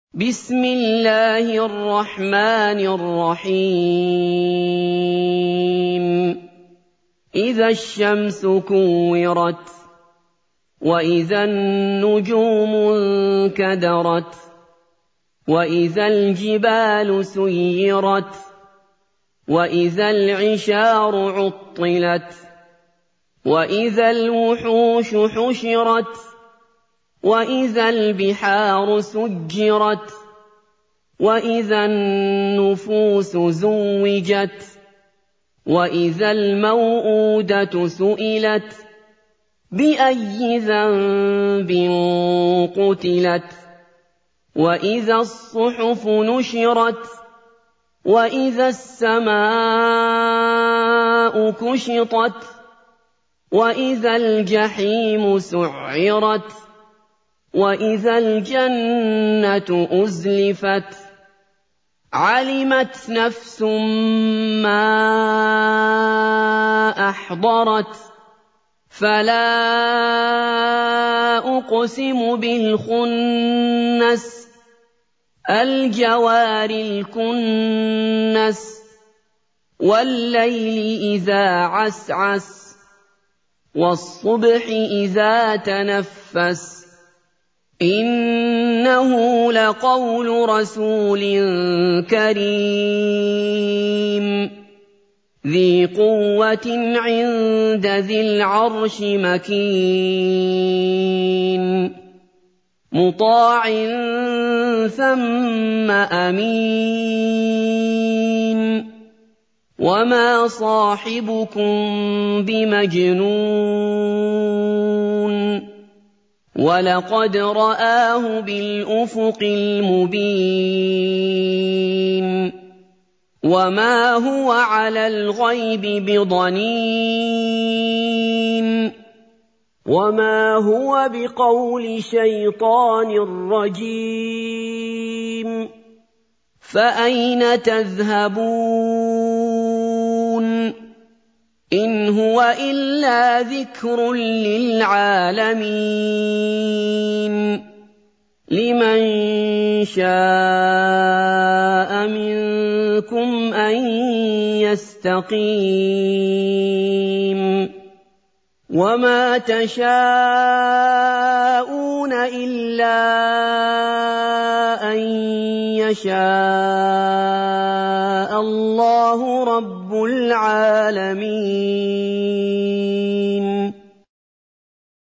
بسم الله الرحمن الرحيم إذا الشمس كورت وإذا النجوم انكدرت وإذا الجبال سيرت وإذا العشار عطلت وإذا الوحوش حشرت وإذا البحار سجرت وإذا النفوس زوجت وإذا الموءودة سئلت بأي ذنب قتلت وإذا الصحف نشرت وإذا السماء كشطت وإذا الجحيم سعرت وإذا الجنة أزلفت علمت نفس ما أحضرت فلا أقسم بالخنس الجوار الكنس والليل إذا عسعس والصبح إذا تنفس إنه لقول رسول كريم ذي قوة عند ذي العرش مكين مطاع ثم أمين وما صاحبكم بمجنون ولقد رآه بالأفق المبين وما هو على الغيب بضنين وما هو بقول شيطان رجيم فأين تذهبون إن هو إلا ذكر للعالمين لمن شاء منكم أن يستقيم وما تشاءون إلا أن يشاء الله رب العالمين